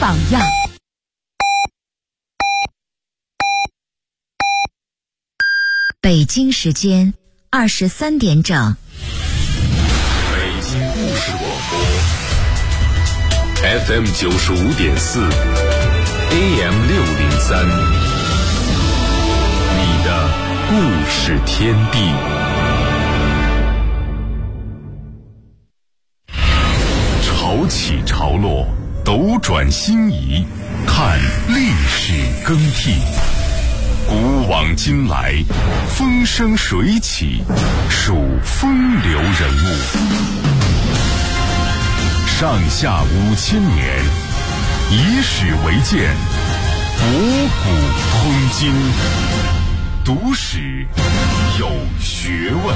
榜样。北京时间23点整。 北京故事广播 FM 95.4 AM 603，你的故事天地。潮起潮落，斗转星移，看历史更替。古往今来，风生水起，数风流人物。上下5000年，以史为鉴，博古通今，读史有学问。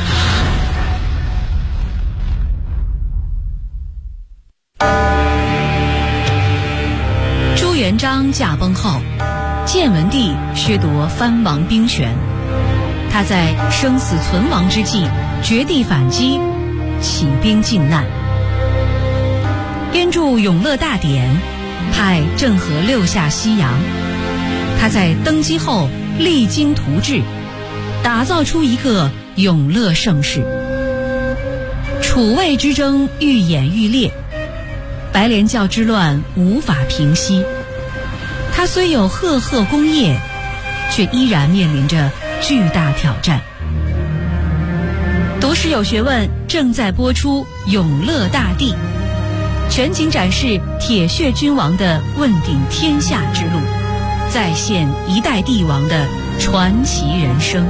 朱元璋驾崩后，建文帝削夺藩王兵权，他在生死存亡之际绝地反击，起兵靖难，编著《永乐大典》，派郑和6下西洋。他在登基后励精图治，打造出一个永乐盛世。楚魏之争愈演愈烈，白莲教之乱无法平息。他虽有赫赫功业，却依然面临着巨大挑战。读史有学问正在播出《永乐大帝》，全景展示铁血君王的问鼎天下之路，再现一代帝王的传奇人生。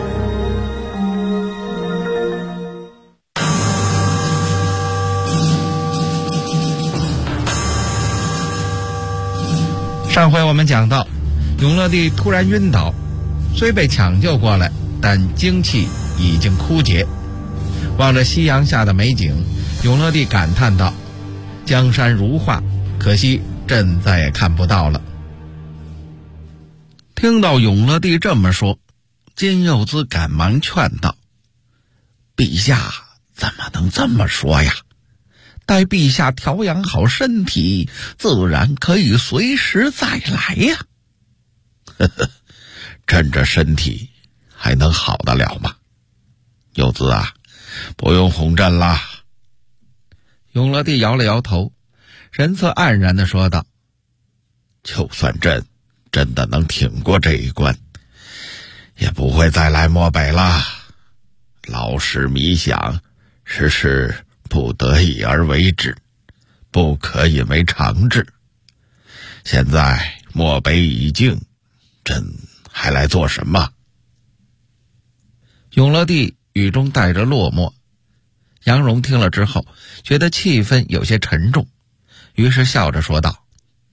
上回我们讲到，永乐帝突然晕倒，虽被抢救过来，但精气已经枯竭。望着夕阳下的美景，永乐帝感叹道：江山如画，可惜朕再也看不到了。听到永乐帝这么说，金柚子赶忙劝道：陛下怎么能这么说呀？待陛下调养好身体，自然可以随时再来呀。呵呵，朕这身体还能好得了吗？柚子啊，不用哄朕啦。永乐帝摇了摇头，神色黯然地说道：就算朕真的能挺过这一关，也不会再来漠北了。老使迷想，实是不得已而为之，不可以为常志。现在漠北已静，朕还来做什么？永乐帝语中带着落寞。杨荣听了之后，觉得气氛有些沉重，于是笑着说道：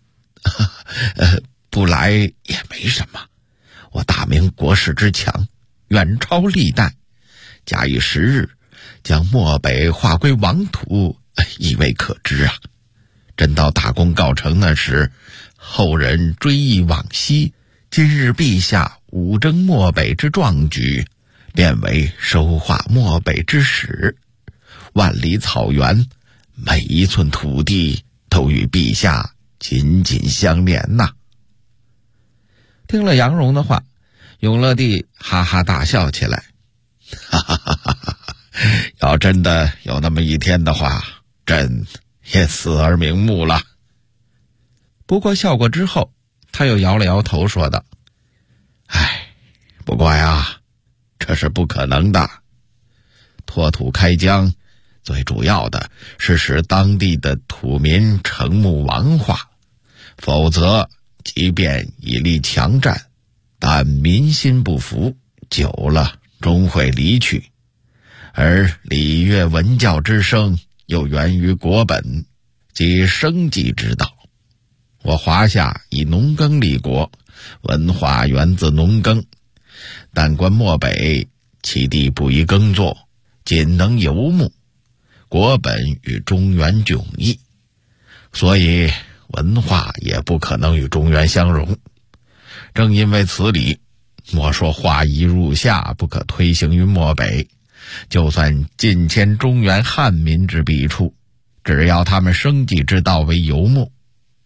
不来也没什么，我大明国势之强，远超历代，假以时日，将漠北划归王土，亦未可知啊。朕到大功告成那时，后人追忆往昔，今日陛下武征漠北之壮举，便为收化漠北之始。万里草原，每一寸土地都与陛下紧紧相连呐。听了杨荣的话，永乐帝哈哈大笑起来，哈哈哈哈哈！要真的有那么一天的话，朕也死而瞑目了。不过笑过之后，他又摇了摇头说道：不过呀，这是不可能的。拓土开疆，最主要的是使当地的土民成木王化，否则即便以力强战，但民心不服，久了终会离去。而礼乐文教之声又源于国本，即生计之道。我华夏以农耕立国，文化源自农耕，但观漠北，其地不宜耕作，仅能游牧，国本与中原迥异，所以文化也不可能与中原相融。正因为此理，莫说化夷入夏不可推行于漠北，就算近迁中原汉民之弊处，只要他们生计之道为游牧，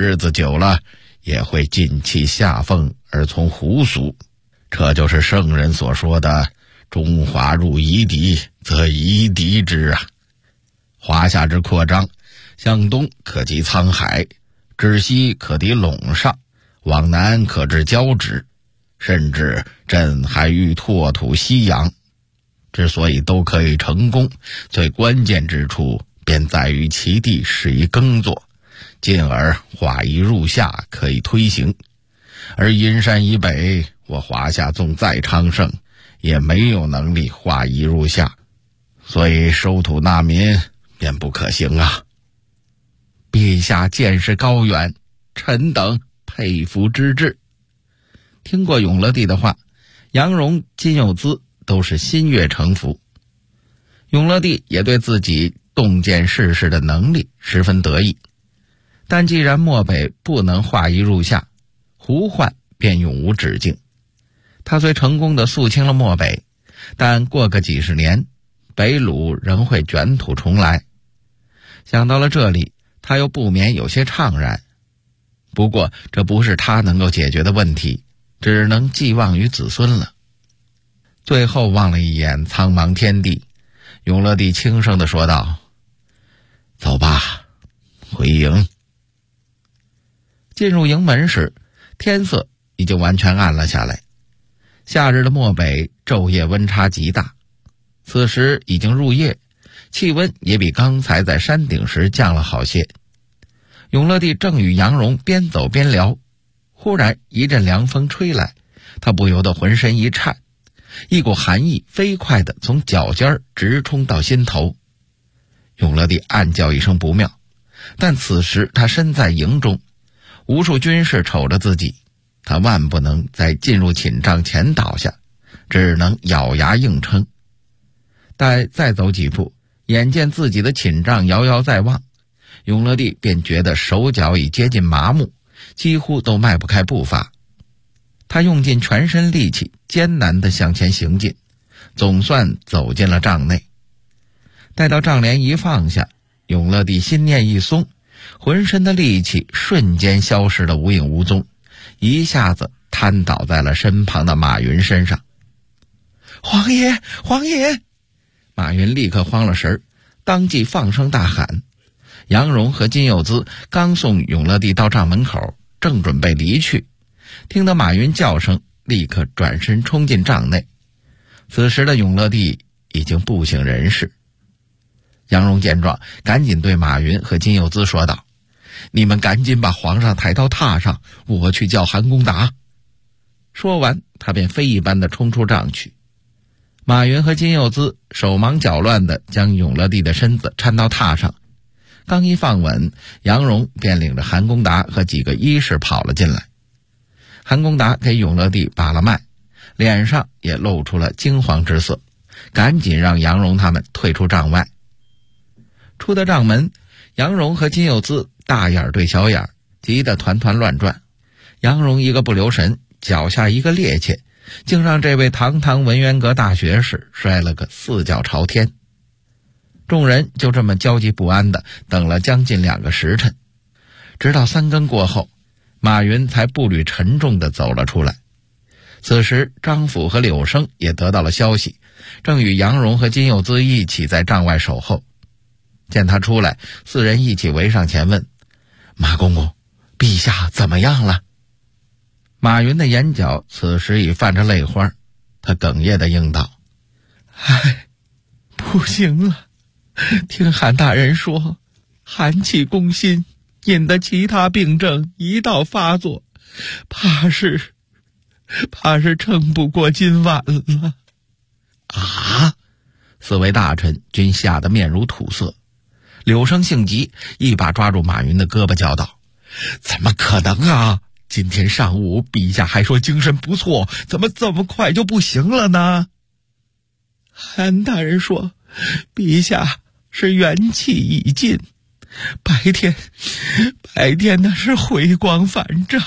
日子久了也会尽弃下凤而从胡俗。这就是圣人所说的中华入夷狄，则夷狄之啊。华夏之扩张，向东可及沧海，至西可抵陇上，往南可至交趾，甚至朕还欲拓土西洋。之所以都可以成功，最关键之处便在于其地适宜耕作，进而化夷入夏可以推行。而阴山以北，我华夏纵再昌盛，也没有能力化夷入夏，所以收土纳民便不可行啊。陛下见识高远，臣等佩服之至。听过永乐帝的话，杨荣、金有资都是心悦诚服。永乐帝也对自己洞见世事的能力十分得意，但既然漠北不能化夷入夏，胡患便永无止境。他虽成功地肃清了漠北，但过个几十年，北虏仍会卷土重来。想到了这里，他又不免有些怅然。不过这不是他能够解决的问题，只能寄望于子孙了。最后望了一眼苍茫天地，永乐帝轻声地说道：走吧，回营。进入营门时，天色已经完全暗了下来。夏日的漠北昼夜温差极大，此时已经入夜，气温也比刚才在山顶时降了好些。永乐帝正与杨荣边走边聊，忽然一阵凉风吹来，他不由得浑身一颤，一股寒意飞快地从脚尖直冲到心头。永乐帝暗叫一声不妙，但此时他身在营中，无数军士瞅着自己，他万不能在进入寝帐前倒下，只能咬牙硬撑。待再走几步，眼见自己的寝帐遥遥在望，永乐帝便觉得手脚已接近麻木，几乎都迈不开步伐。他用尽全身力气，艰难地向前行进，总算走进了帐内。待到帐帘一放下，永乐帝心念一松，浑身的力气瞬间消失得无影无踪，一下子瘫倒在了身旁的马云身上。皇爷，皇爷！马云立刻慌了神，当即放声大喊。杨荣和金有资刚送永乐帝到帐门口，正准备离去，听得马云叫声，立刻转身冲进帐内。此时的永乐帝已经不省人事。杨荣见状，赶紧对马云和金有资说道：你们赶紧把皇上抬到榻上，我去叫韩公达。说完，他便飞一般的冲出帐去。马云和金有资手忙脚乱地将永乐帝的身子搀到榻上，刚一放稳，杨荣便领着韩公达和几个医士跑了进来。韩公达给永乐帝把了脉，脸上也露出了惊慌之色，赶紧让杨荣他们退出帐外。出的帐门，杨荣和金有资大眼对小眼，急得团团乱转。杨荣一个不留神，脚下一个趔趄，竟让这位堂堂文渊阁大学士摔了个四脚朝天。众人就这么焦急不安地等了将近2个时辰，直到3更过后，马云才步履沉重地走了出来。此时张辅和柳生也得到了消息，正与杨荣和金有资一起在帐外守候。见他出来，4人一起围上前问：马公公，陛下怎么样了？马云的眼角此时已泛着泪花，他哽咽地应道：唉，不行了，听韩大人说，寒气攻心，引得其他病症一道发作，怕是撑不过今晚了。啊！4位大臣均吓得面如土色。柳生性急，一把抓住马云的胳膊叫道：怎么可能啊，今天上午陛下还说精神不错，怎么这么快就不行了呢？韩大人说，陛下是元气已尽，白天那是回光返照。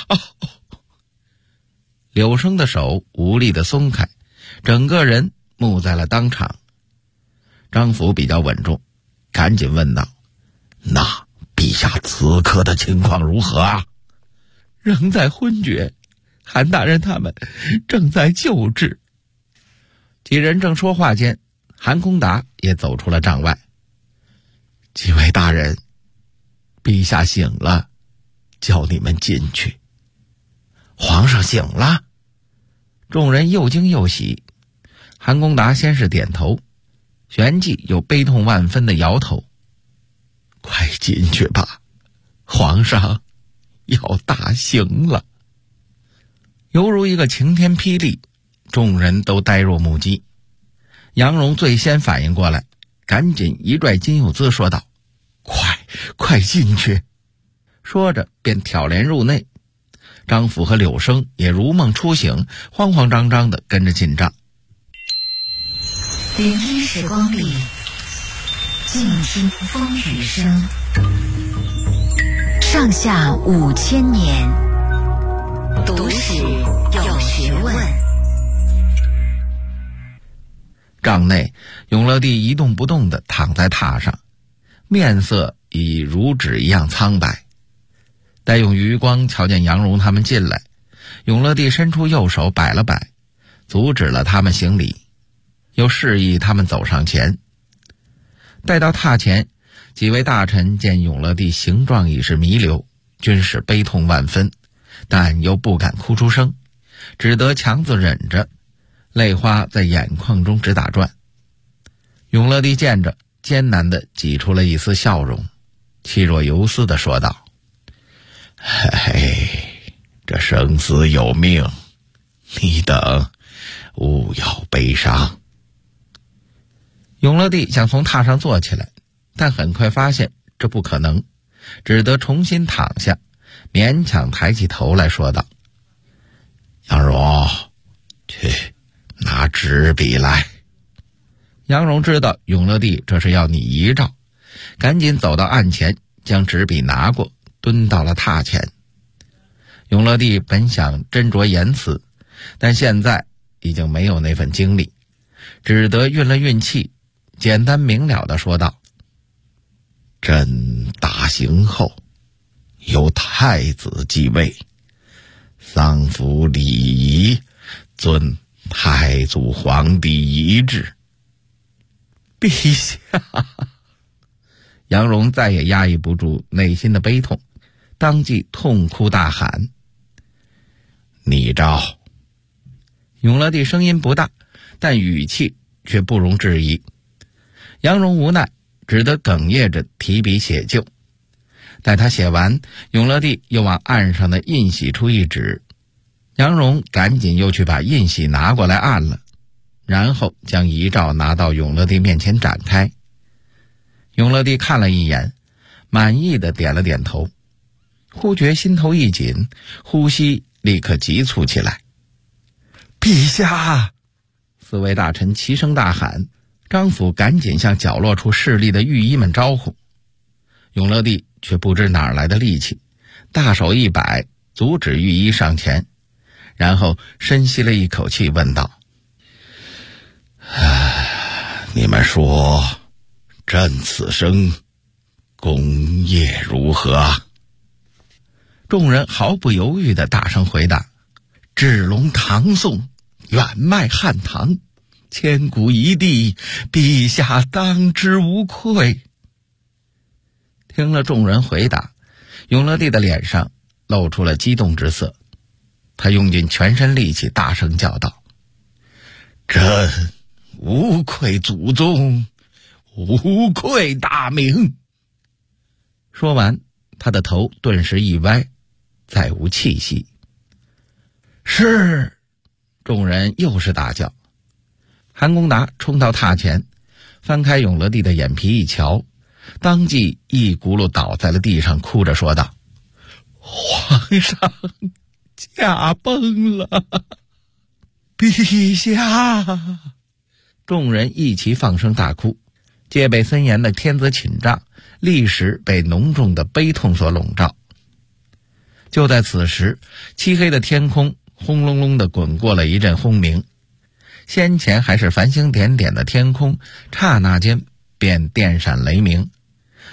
柳生的手无力地松开，整个人木在了当场。张辅比较稳重，赶紧问道：那陛陛下此刻的情况如何啊？ 仍在昏厥，韩大人他们正在救治。 几人正说话间，韩公达也走出了帐外。 几位大人，陛下醒了，叫你们进去。 皇上醒了？众人又惊又喜。韩公达先是点头，旋即又悲痛万分的摇头。 快进去吧，皇上要大刑了。 犹如一个晴天霹雳，众人都呆若木鸡。杨荣最先反应过来，赶紧一拽金柚子说道： 快进去。 说着便挑帘入内。张辅和柳生也如梦初醒，慌慌张张地跟着进帐。 聆听时光里，静听风雨声。上下5000年，读史有学问。 帐内，永乐帝一动不动地躺在榻上，面色已如纸一样苍白。待用余光瞧见杨荣他们进来，永乐帝伸出右手摆了摆，阻止了他们行礼，又示意他们走上前。待到榻前，几位大臣见永乐帝形状已是弥留，均是悲痛万分，但又不敢哭出声，只得强自忍着，泪花在眼眶中直打转。永乐帝见着，艰难地挤出了一丝笑容，气若游丝地说道： 这生死有命，你等勿要悲伤。 永乐帝想从榻上坐起来，但很快发现这不可能，只得重新躺下，勉强抬起头来说道： 杨荣，去拿纸笔来。 杨荣知道永乐帝这是要拟遗诏，赶紧走到案前，将纸笔拿过，蹲到了榻前。永乐帝本想斟酌言辞，但现在已经没有那份精力，只得运了运气，简单明了地说道： 朕大行后，由太子继位，丧服礼仪，遵太祖皇帝遗旨。 陛下！杨荣再也压抑不住内心的悲痛，当即痛哭大喊： 拟诏！ 永乐帝声音不大，但语气却不容置疑。杨荣无奈，只得哽咽着提笔写就。待他写完，永乐帝又往案上的印玺处一指，杨荣赶紧又去把印玺拿过来按了，然后将遗诏拿到永乐帝面前展开。永乐帝看了一眼，满意的点了点头，忽觉心头一紧，呼吸立刻急促起来。 陛下！ 四位大臣齐声大喊，张辅赶紧向角落处侍立的御医们招呼。永乐帝却不知哪儿来的力气，大手一摆，阻止御医上前，然后深吸了一口气问道： 你们说朕此生功业如何啊？ 众人毫不犹豫地大声回答： 治隆唐宋，远迈汉唐，千古一帝，陛下当之无愧。 听了众人回答，永乐帝的脸上露出了激动之色，他用尽全身力气大声叫道： 朕无愧祖宗，无愧大明。 说完，他的头顿时一歪，再无气息。 是！ 众人又是大叫。韩公达冲到榻前，翻开永乐帝的眼皮一瞧，当即一轱辘倒在了地上，哭着说道： 皇上驾崩了！陛下！ 众人一齐放声大哭，戒备森严的天子寝帐立时被浓重的悲痛所笼罩。就在此时，漆黑的天空轰隆隆地滚过了一阵轰鸣，先前还是繁星点点的天空，刹那间便电闪雷鸣，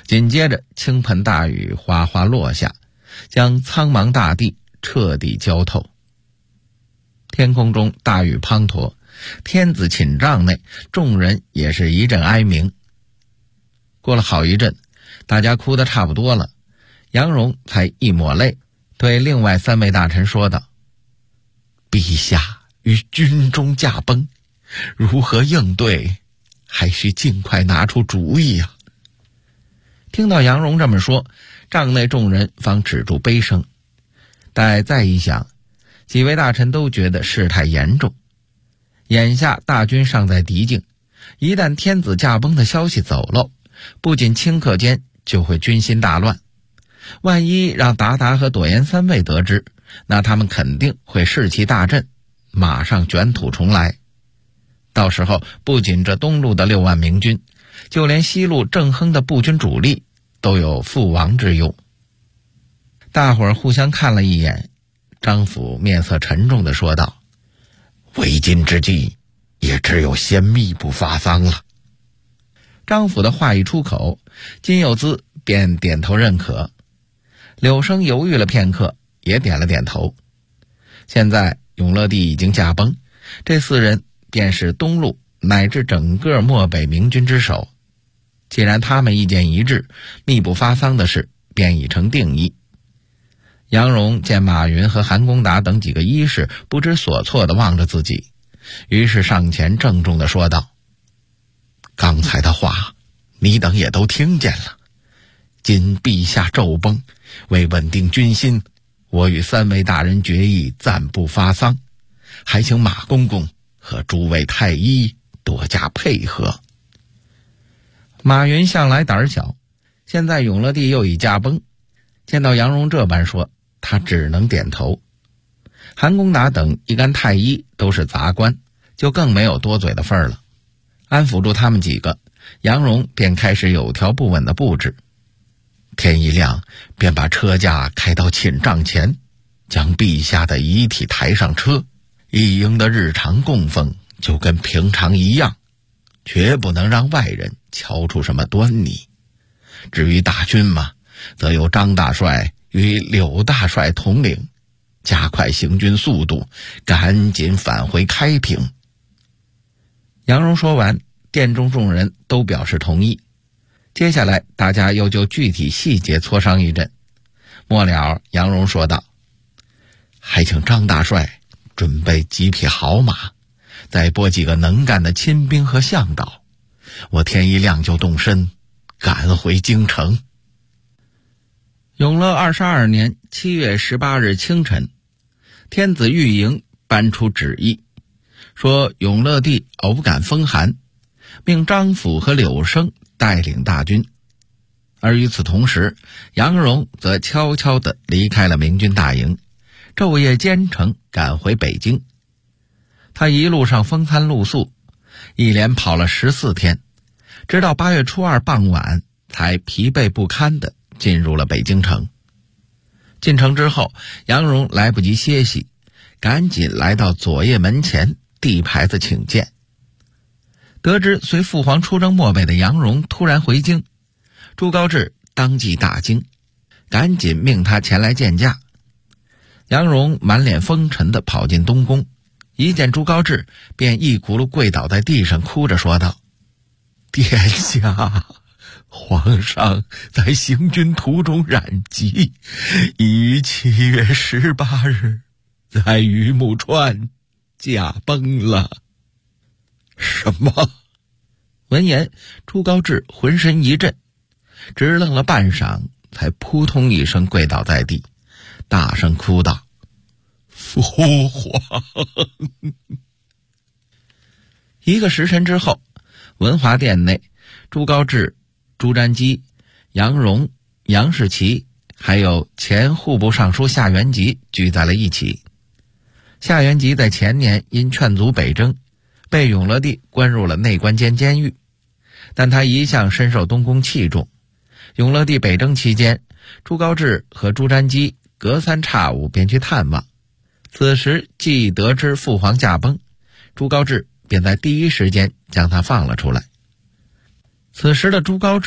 紧接着倾盆大雨哗哗落下，将苍茫大地彻底浇透。天空中大雨滂沱，天子寝帐内众人也是一阵哀鸣。过了好一阵，大家哭得差不多了，杨荣才一抹泪，对另外3位大臣说道：“陛下与军中驾崩，如何应对，还需尽快拿出主意啊。”听到杨荣这么说，帐内众人方止住悲声。待再一想，几位大臣都觉得事态严重。眼下大军尚在敌境，一旦天子驾崩的消息走漏，不仅顷刻间就会军心大乱。万一让鞑靼和朵颜3位得知，那他们肯定会士气大振，马上卷土重来。到时候不仅这东路的6万明军，就连西路郑亨的步军主力都有覆亡之忧。大伙儿互相看了一眼，张辅面色沉重地说道：“为今之计，也只有先密不发丧了。”张辅的话一出口，金幼孜便点头认可。柳生犹豫了片刻，也点了点头。现在永乐帝已经驾崩，这4人便是东路乃至整个漠北明军之首。既然他们意见一致，密不发丧的事便已成定议。杨荣见马云和韩公达等几个医士不知所措地望着自己，于是上前郑重地说道：“刚才的话你等也都听见了，今陛下骤崩，为稳定军心，我与3位大人决议暂不发丧，还请马公公和诸位太医多加配合。”马云向来胆小，现在永乐帝又已驾崩，见到杨荣这般说，他只能点头。韩公达等一干太医都是杂官，就更没有多嘴的份儿了。安抚住他们几个，杨荣便开始有条不紊的布置。天一亮，便把车驾开到寝帐前，将陛下的遗体抬上车，一应的日常供奉就跟平常一样，绝不能让外人瞧出什么端倪。至于大军嘛，则由张大帅与柳大帅统领，加快行军速度，赶紧返回开平。杨荣说完，殿中众人都表示同意。接下来大家又就具体细节磋商一阵。末了，杨荣说道：“还请张大帅准备几匹好马，再拨几个能干的亲兵和向导，我天一亮就动身，赶回京城。”永乐22年7月18日清晨，天子御营颁出旨意，说永乐帝偶感风寒，命张辅和柳生带领大军。而与此同时，杨荣则悄悄地离开了明军大营，昼夜兼程赶回北京。他一路上风餐露宿，一连跑了14天，直到8月初2傍晚才疲惫不堪地进入了北京城。进城之后，杨荣来不及歇息，赶紧来到左掖门前递牌子请见。得知随父皇出征漠北的杨荣突然回京，朱高炽当即大惊，赶紧命他前来见驾。杨荣满脸风尘地跑进东宫，一见朱高炽便一骨碌跪倒在地上，哭着说道：“殿下，皇上在行军途中染疾，于7月18日在榆木川驾崩了。”什么？闻言，朱高炽浑身一震，直愣了半晌，才扑通一声跪倒在地，大声哭道：“父皇！”1个时辰之后，文华殿内，朱高炽、朱瞻基、杨荣、杨士奇还有前户部尚书夏元吉聚在了一起。夏元吉在前年因劝阻北征，被永乐帝关入了内官监监狱，但他一向深受东宫器重。永乐帝北征期间，朱高炽和朱瞻基隔3差5便去探望。此时既得知父皇驾崩，朱高炽便在第一时间将他放了出来。此时的朱高炽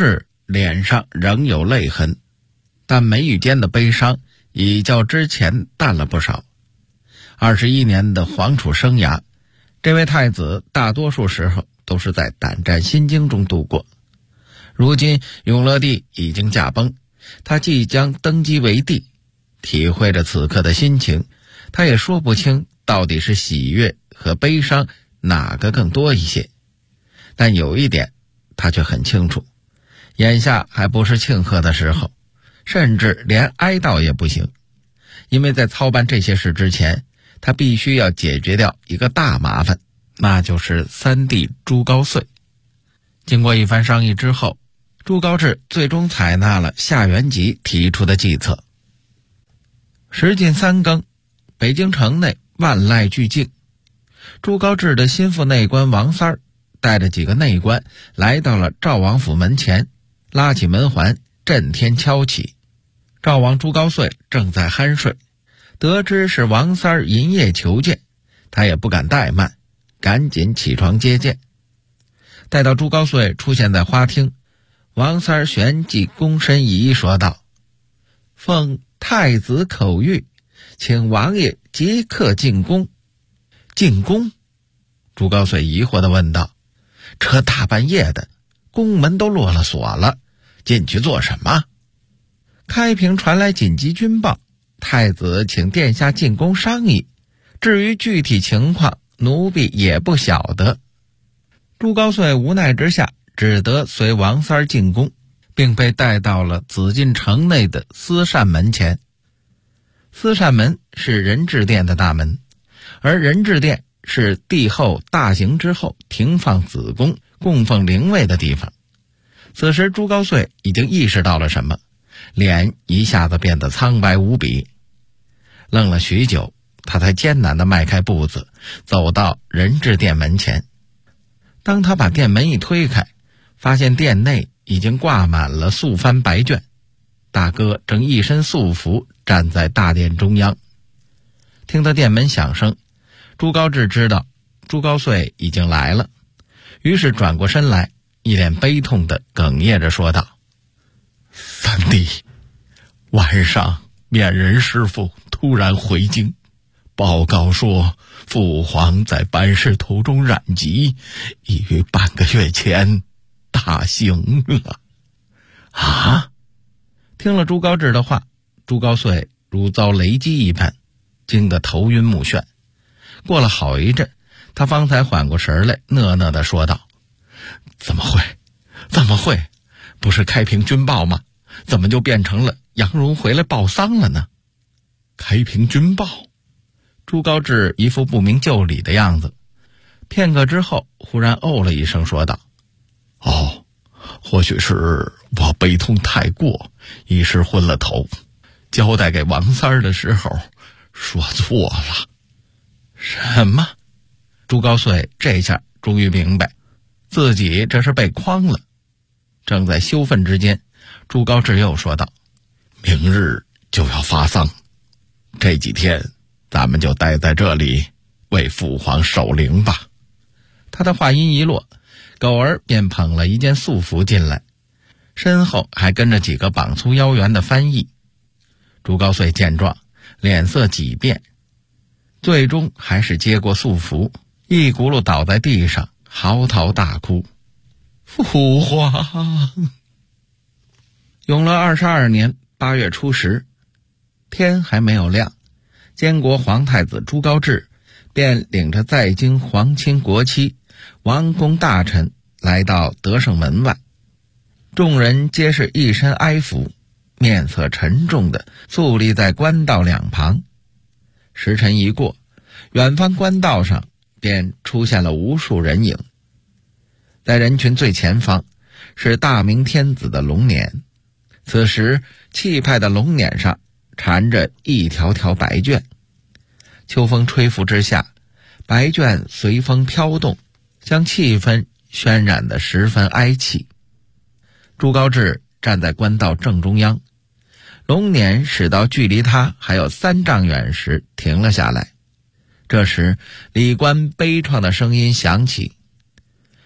脸上仍有泪痕，但眉宇间的悲伤已较之前淡了不少。21年的皇储生涯，这位太子大多数时候都是在胆战心惊中度过。如今永乐帝已经驾崩，他即将登基为帝，体会着此刻的心情，他也说不清到底是喜悦和悲伤哪个更多一些。但有一点他却很清楚，眼下还不是庆贺的时候，甚至连哀悼也不行，因为在操办这些事之前，他必须要解决掉一个大麻烦，那就是三弟朱高燧。经过一番商议之后，朱高炽最终采纳了夏元吉提出的计策。时近3更，北京城内万籁俱静，朱高炽的心腹内官王三儿带着几个内官来到了赵王府门前，拉起门环，震天敲起。赵王朱高燧正在酣睡，得知是王三儿银夜求见，他也不敢怠慢，赶紧起床接见。待到朱高燧出现在花厅，王三儿旋即躬身一揖说道：“奉太子口谕，请王爷即刻进宫。”进宫？朱高燧疑惑地问道：“这大半夜的，宫门都落了锁了，进去做什么？”开平传来紧急军报，太子请殿下进宫商议，至于具体情况，奴婢也不晓得。朱高燧无奈之下，只得随王三儿进宫，并被带到了紫禁城内的思善门前。思善门是仁智殿的大门，而仁智殿是帝后大行之后停放子宫供奉灵位的地方。此时朱高燧已经意识到了什么，脸一下子变得苍白无比。愣了许久，他才艰难地迈开步子，走到仁智殿门前。当他把殿门一推开，发现殿内已经挂满了素幡白卷，大哥正一身素服站在大殿中央。听得殿门响声，朱高炽知道朱高燧已经来了，于是转过身来，一脸悲痛地哽咽着说道：“三弟，晚上面人师傅突然回京，报告说父皇在办事途中染疾，已于半个月前大行了。”啊！听了朱高炽的话，朱高燧如遭雷击一般，惊得头晕目眩。过了好一阵，他方才缓过神来，讷讷地说道：“怎么会？不是开平军报吗？怎么就变成了杨荣回来报丧了呢？”开平军报？朱高炽一副不明就里的样子，片刻之后忽然哦了一声说道：“哦，或许是我悲痛太过，一时昏了头，交代给王三儿的时候说错了。”什么？朱高燧这下终于明白自己这是被诓了。正在羞愤之间，朱高炽又说道：“明日就要发丧，这几天咱们就待在这里为父皇守灵吧。”他的话音一落，狗儿便捧了一件素服进来，身后还跟着几个膀粗腰圆的翻译。朱高燧见状，脸色几变，最终还是接过素服，一轱辘倒在地上，嚎啕大哭：“父皇！”永乐22年8月初10，天还没有亮，监国皇太子朱高炽便领着在京皇亲国戚、王公大臣来到德胜门外，众人皆是一身哀服，面色沉重地肃立在官道两旁。时辰一过，远方官道上便出现了无数人影。在人群最前方是大明天子的龙辇，此时气派的龙辇上缠着一条条白绢，秋风吹拂之下，白绢随风飘动，将气氛渲染得十分哀戚。朱高炽站在官道正中央，龙辇驶到距离他还有3丈远时停了下来。这时礼官悲怆的声音响起：“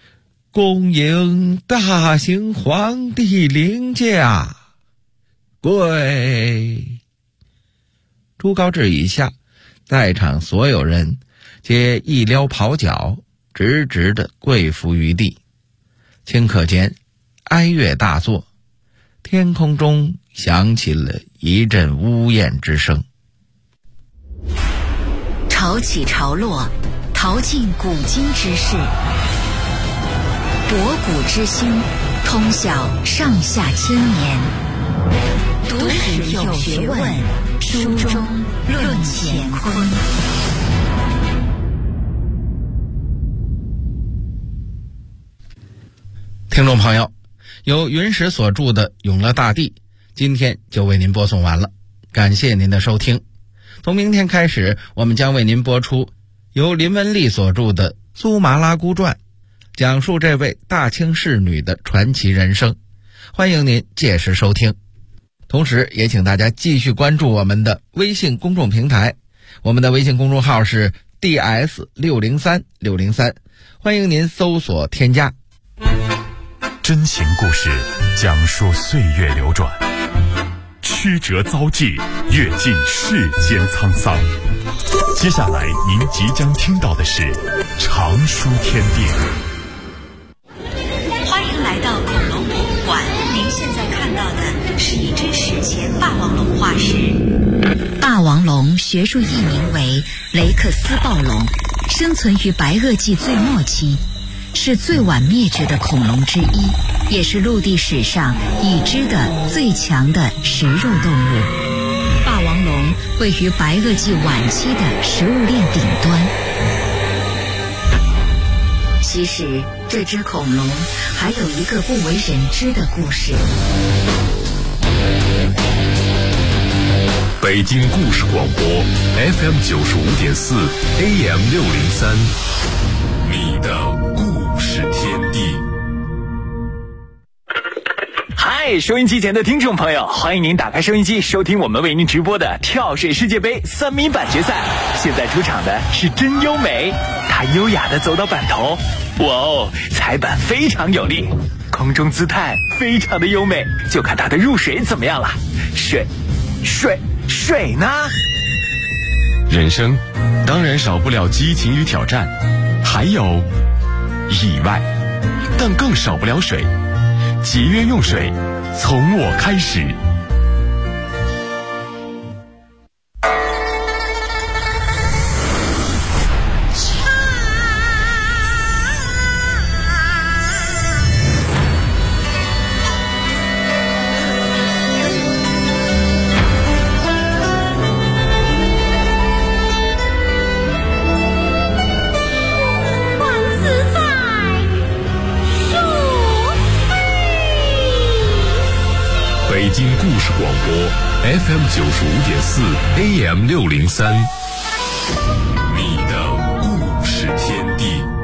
恭迎大行皇帝临驾。跪。朱高炽以下，在场所有人皆一撩袍角，直直地跪伏于地。顷刻间，哀乐大作，天空中响起了一阵呜咽之声。 潮起潮落，淘尽古今之事，博古之心，通晓上下千年。读史有学问，书中论乾坤。 听众朋友，由云石所著的《永乐大帝》，今天就为您播送完了，感谢您的收听。从明天开始，我们将为您播出由林文丽所著的《苏麻拉姑传》，讲述这位大清仕女的传奇人生。欢迎您届时收听。同时也请大家继续关注我们的微信公众平台，我们的微信公众号是 DS603603，欢迎您搜索添加。 真情故事，讲述岁月流转，曲折遭际，阅尽世间沧桑。接下来您即将听到的是常书天地。 欢迎来到恐龙博物馆，您现在看到的是一只史前霸王龙化石。霸王龙学术译名为雷克斯暴龙，生存于白垩纪最末期，是最晚灭绝的恐龙之一，也是陆地史上已知的最强的食肉动物。霸王龙位于白垩纪晚期的食物链顶端。其实这只恐龙还有一个不为人知的故事。 北京故事广播 FM 95.4 AM 603，你的故事天地。 嗨，收音机前的听众朋友，欢迎您打开收音机，收听我们为您直播的跳水世界杯3米板决赛。现在出场的是真优美，她优雅地走到板头，哇哦，踩板非常有力，空中姿态非常的优美，就看她的入水怎么样了。水呢？ 人生当然少不了激情与挑战，还有意外，但更少不了水。节约用水，从我开始。北京故事广播 FM 95.4 AM 603，你的故事天地。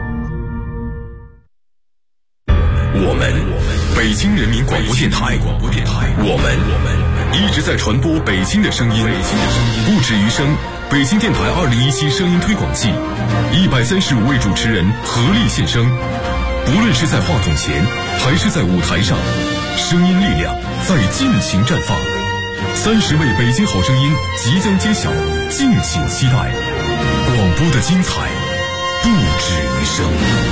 我们北京人民广播电台，我们一直在传播北京的声音。不止于声，北京电台2017声音推广季，135位主持人合力献声，不论是在话筒前还是在舞台上，声音力量在尽情绽放。30位北京好声音即将揭晓，敬请期待。广播的精彩不止于声。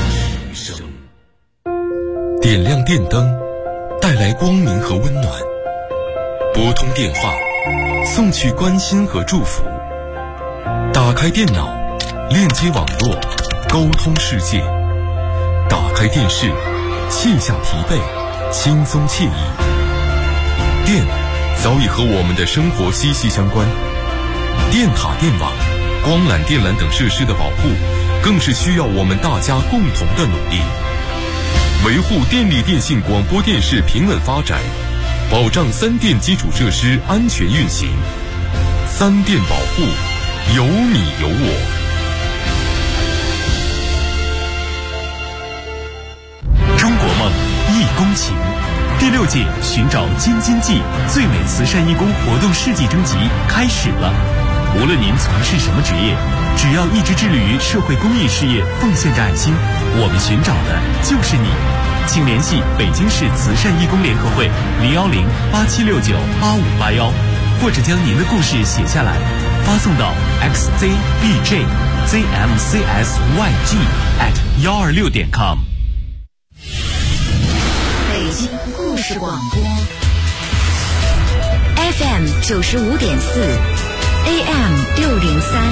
点亮电灯，带来光明和温暖；拨通电话，送去关心和祝福；打开电脑，链接网络，沟通世界；打开电视，卸下疲惫，轻松惬意。电早已和我们的生活息息相关，电塔、电网、光缆、电缆等设施的保护，更是需要我们大家共同的努力。维护电力电信广播电视平稳发展，保障3电基础设施安全运行。3电保护，有你有我。 中国梦，义工情。第6届寻找京津冀最美慈善义工活动世纪征集开始了。 无论您从事什么职业，只要一直致力于社会公益事业，奉献着爱心，我们寻找的就是你。请联系北京市慈善义工联合会010-8769-8581，或者将您的故事写下来，发送到 xzbjzmcsyg@126.com。 北京故事广播 FM 95.4 AM 603，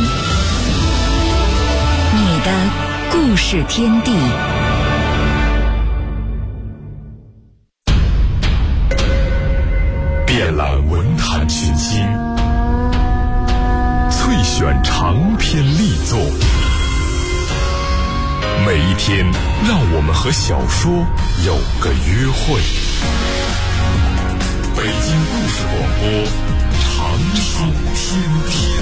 你的故事天地。 遍览文坛群星，萃选长篇力作，每一天让我们和小说有个约会。北京故事广播，长寿天地。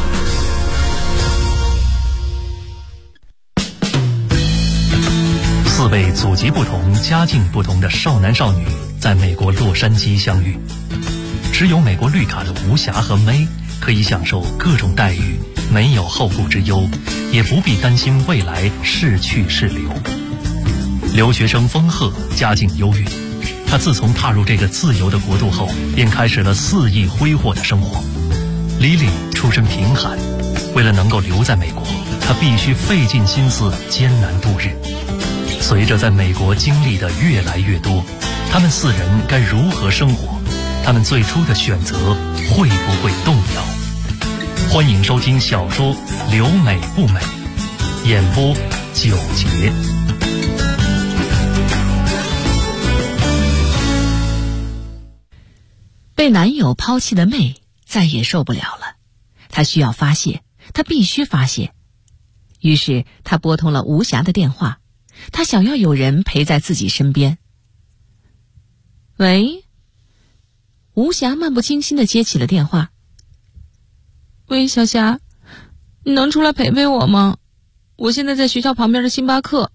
4位祖籍不同、家境不同的少男少女在美国洛杉矶相遇，持有美国绿卡的吴霞和May可以享受各种待遇，没有后顾之忧，也不必担心未来是去是留。留学生风鹤家境优越，他自从踏入这个自由的国度后，便开始了肆意挥霍的生活。Lily出身贫寒，为了能够留在美国，他必须费尽心思艰难度日。随着在美国经历的越来越多，他们4人该如何生活？他们最初的选择会不会动摇？欢迎收听小说《留美不美》，演播9节。 被男友抛弃的妹再也受不了了，她需要发泄，她必须发泄。于是她拨通了吴霞的电话，她想要有人陪在自己身边。喂？吴霞漫不经心地接起了电话。喂，小霞，你能出来陪陪我吗？我现在在学校旁边的星巴克。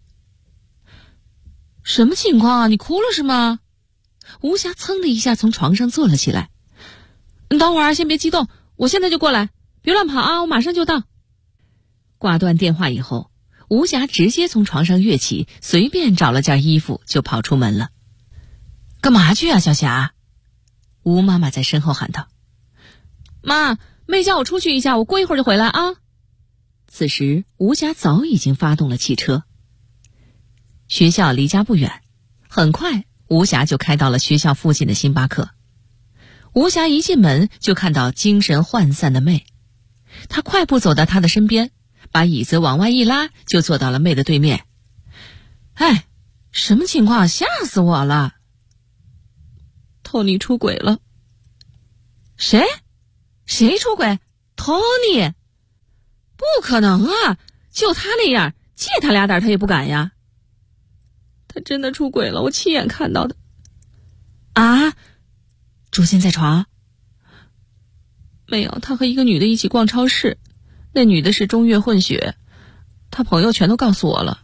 什么情况啊？你哭了是吗？吴霞噌的一下从床上坐了起来。你等会儿先别激动，我现在就过来，别乱跑啊，我马上就到。挂断电话以后，吴霞直接从床上跃起，随便找了件衣服就跑出门了。干嘛去啊，小霞？吴妈妈在身后喊道。妈，妹叫我出去一下，我过一会儿就回来啊。此时吴霞早已经发动了汽车。学校离家不远，很快吴霞就开到了学校附近的星巴克。吴霞一进门就看到精神涣散的妹，她快步走到她的身边，把椅子往外一拉，就坐到了妹的对面。哎，什么情况？吓死我了！托尼出轨了。谁？谁出轨？托尼？不可能啊，就他那样，借他俩胆他也不敢呀。他真的出轨了，我亲眼看到的。啊？出现在床？没有，他和一个女的一起逛超市，那女的是中越混血，他朋友全都告诉我了。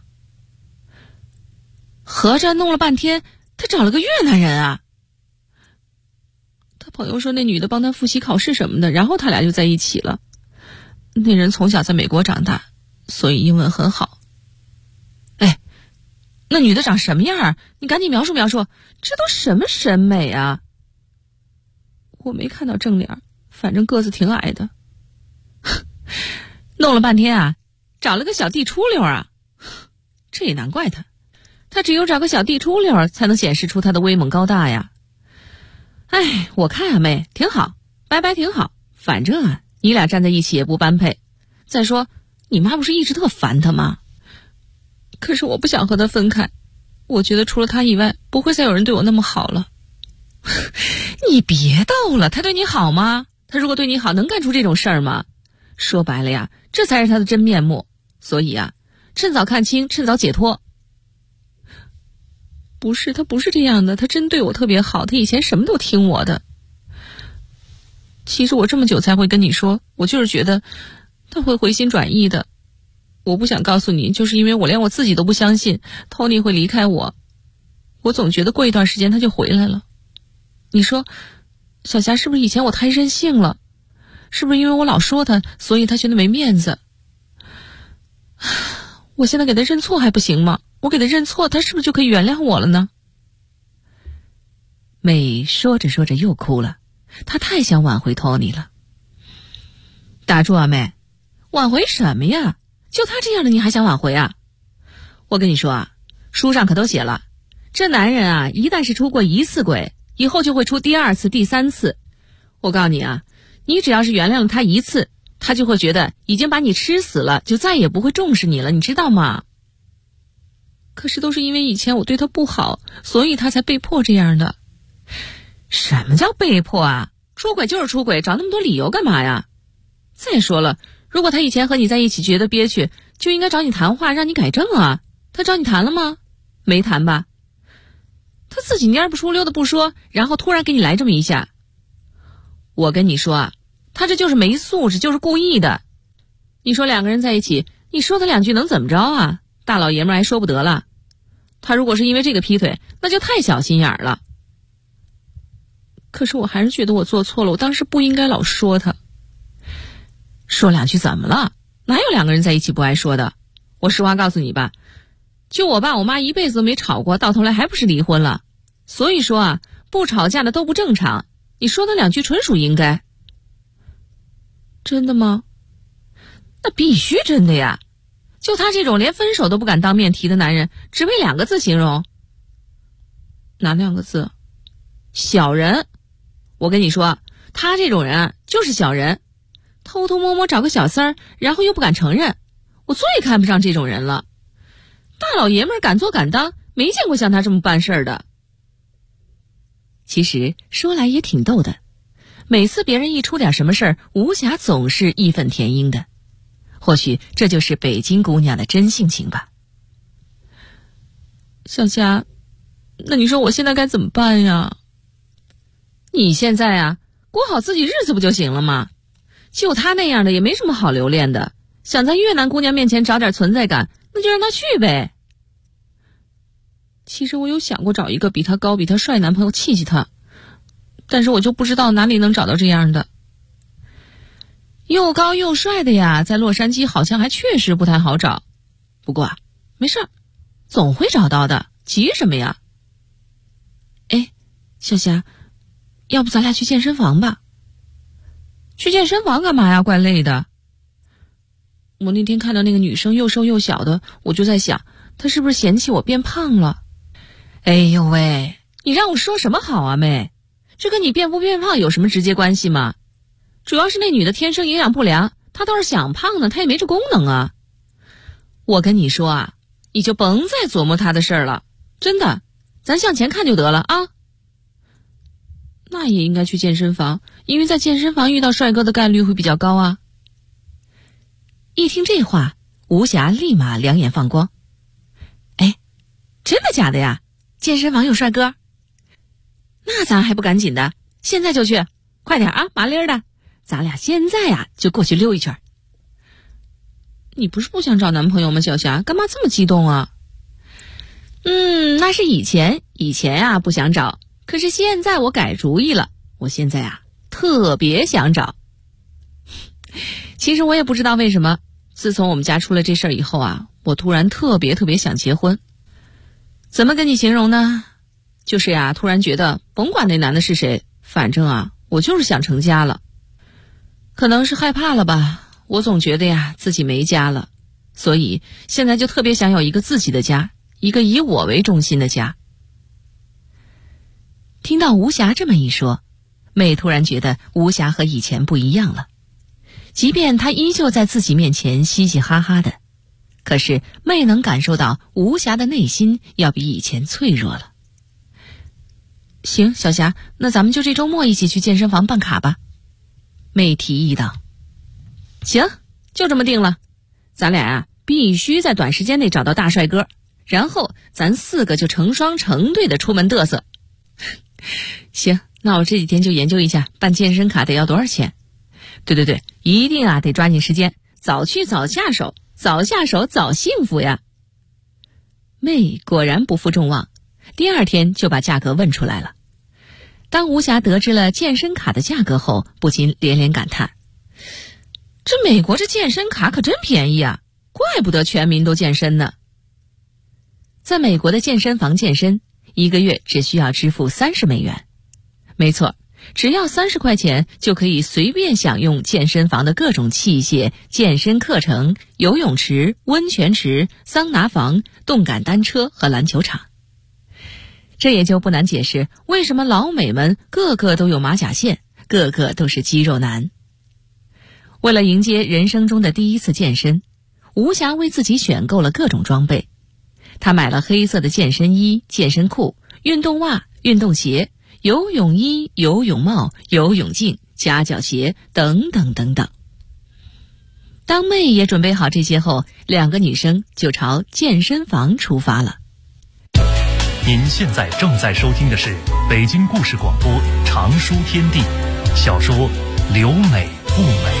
合着弄了半天，他找了个越南人啊。他朋友说那女的帮他复习考试什么的，然后他俩就在一起了。那人从小在美国长大，所以英文很好。哎，那女的长什么样啊？你赶紧描述描述，这都什么审美啊？我没看到正脸，反正个子挺矮的。弄了半天啊，找了个小弟出溜啊。这也难怪他只有找个小弟出溜才能显示出他的威猛高大呀。哎，我看啊妹挺好，拜拜挺好，反正啊你俩站在一起也不般配。再说你妈不是一直特烦他吗？可是我不想和他分开，我觉得除了他以外不会再有人对我那么好了。你别逗了，他对你好吗？他如果对你好能干出这种事儿吗？说白了呀，这才是他的真面目。所以啊，趁早看清，趁早解脱。不是，他不是这样的，他真对我特别好，他以前什么都听我的。其实我这么久才会跟你说，我就是觉得他会回心转意的。我不想告诉你，就是因为我连我自己都不相信 Tony 会离开我。我总觉得过一段时间他就回来了。你说小霞是不是以前我太任性了？ 是不是因为我老说他，所以他觉得没面子？我现在给他认错还不行吗？我给他认错，他是不是就可以原谅我了呢？ 妹说着说着又哭了，她太想挽回托尼了。打住啊妹，挽回什么呀？就他这样的你还想挽回啊？我跟你说啊，书上可都写了，这男人啊，一旦是出过一次轨，以后就会出第二次、第三次。我告诉你啊，你只要是原谅了他一次，他就会觉得已经把你吃死了，就再也不会重视你了，你知道吗？ 可是都是因为以前我对他不好，所以他才被迫这样的。 什么叫被迫啊？出轨就是出轨，找那么多理由干嘛呀？再说了，如果他以前和你在一起觉得憋屈，就应该找你谈话，让你改正啊。他找你谈了吗？没谈吧？他自己蔫不出溜的不说，然后突然给你来这么一下。我跟你说啊，他这就是没素质，就是故意的。你说两个人在一起，你说他两句能怎么着啊？大老爷们还说不得了。他如果是因为这个劈腿，那就太小心眼了。 可是我还是觉得我做错了，我当时不应该老说他。 说两句怎么了？哪有两个人在一起不爱说的？我实话告诉你吧，就我爸我妈一辈子都没吵过，到头来还不是离婚了。所以说啊，不吵架的都不正常，你说他两句纯属应该。 真的吗？ 那必须真的呀。就他这种连分手都不敢当面提的男人，只为2个字形容。 哪2个字？ 小人。我跟你说，他这种人啊，就是小人，偷偷摸摸找个小三儿，然后又不敢承认。我最看不上这种人了。大老爷们儿敢做敢当，没见过像他这么办事儿的。其实说来也挺逗的，每次别人一出点什么事儿，吴霞总是义愤填膺的。或许这就是北京姑娘的真性情吧。 小霞，那你说我现在该怎么办呀？ 你现在啊，过好自己日子不就行了吗？就他那样的也没什么好留恋的，想在越南姑娘面前找点存在感，那就让他去呗。 其实我有想过找一个比他高比他帅男朋友气气他，但是我就不知道哪里能找到这样的。 又高又帅的呀，在洛杉矶好像还确实不太好找。不过啊，没事儿，总会找到的，急什么呀？ 哎，小霞，要不咱俩去健身房吧？ 去健身房干嘛呀？怪累的。 我那天看到那个女生又瘦又小的，我就在想，她是不是嫌弃我变胖了？ 哎呦喂，你让我说什么好啊妹？这跟你变不变胖有什么直接关系吗？主要是那女的天生营养不良，她倒是想胖呢，她也没这功能啊。我跟你说啊，你就甭再琢磨她的事儿了，真的，咱向前看就得了啊。 那也应该去健身房，因为在健身房遇到帅哥的概率会比较高啊。 一听这话，吴霞立马两眼放光。哎，真的假的呀？健身房有帅哥？那咱还不赶紧的，现在就去，快点啊，麻利儿的，咱俩现在呀就过去溜一圈。 你不是不想找男朋友吗，小霞？干嘛这么激动啊？ 那是以前啊不想找，可是现在我改主意了，我现在啊特别想找。其实我也不知道为什么，自从我们家出了这事儿以后啊，我突然特别想结婚。怎么跟你形容呢？就是呀，突然觉得甭管那男的是谁，反正啊我就是想成家了。可能是害怕了吧，我总觉得呀自己没家了，所以现在就特别想有一个自己的家，一个以我为中心的家。听到吴霞这么一说，妹突然觉得吴霞和以前不一样了。即便她依旧在自己面前嘻嘻哈哈的，可是妹能感受到吴霞的内心要比以前脆弱了。 行，小霞，那咱们就这周末一起去健身房办卡吧。 妹提议道。行，就这么定了。咱俩啊必须在短时间内找到大帅哥，然后咱4个就成双成对的出门嘚瑟。行，那我这几天就研究一下办健身卡得要多少钱。对，一定啊得抓紧时间，早去早下手，早下手早幸福呀。妹果然不负众望，第2天就把价格问出来了。当吴霞得知了健身卡的价格后，不禁连连感叹， 这美国这健身卡可真便宜啊，怪不得全民都健身呢。在美国的健身房健身，一个月只需要支付30美元。没错，只要30块钱就可以随便享用健身房的各种器械、健身课程、游泳池、温泉池、桑拿房、动感单车和篮球场。这也就不难解释为什么老美们个个都有马甲线，个个都是肌肉男。为了迎接人生中的第一次健身，吴霞为自己选购了各种装备。她买了黑色的健身衣、健身裤、运动袜、运动鞋、游泳衣、游泳帽、游泳镜、夹脚鞋等等等等。当妹也准备好这些后，两个女生就朝健身房出发了。 您现在正在收听的是北京故事广播长书天地小说《留美不美》。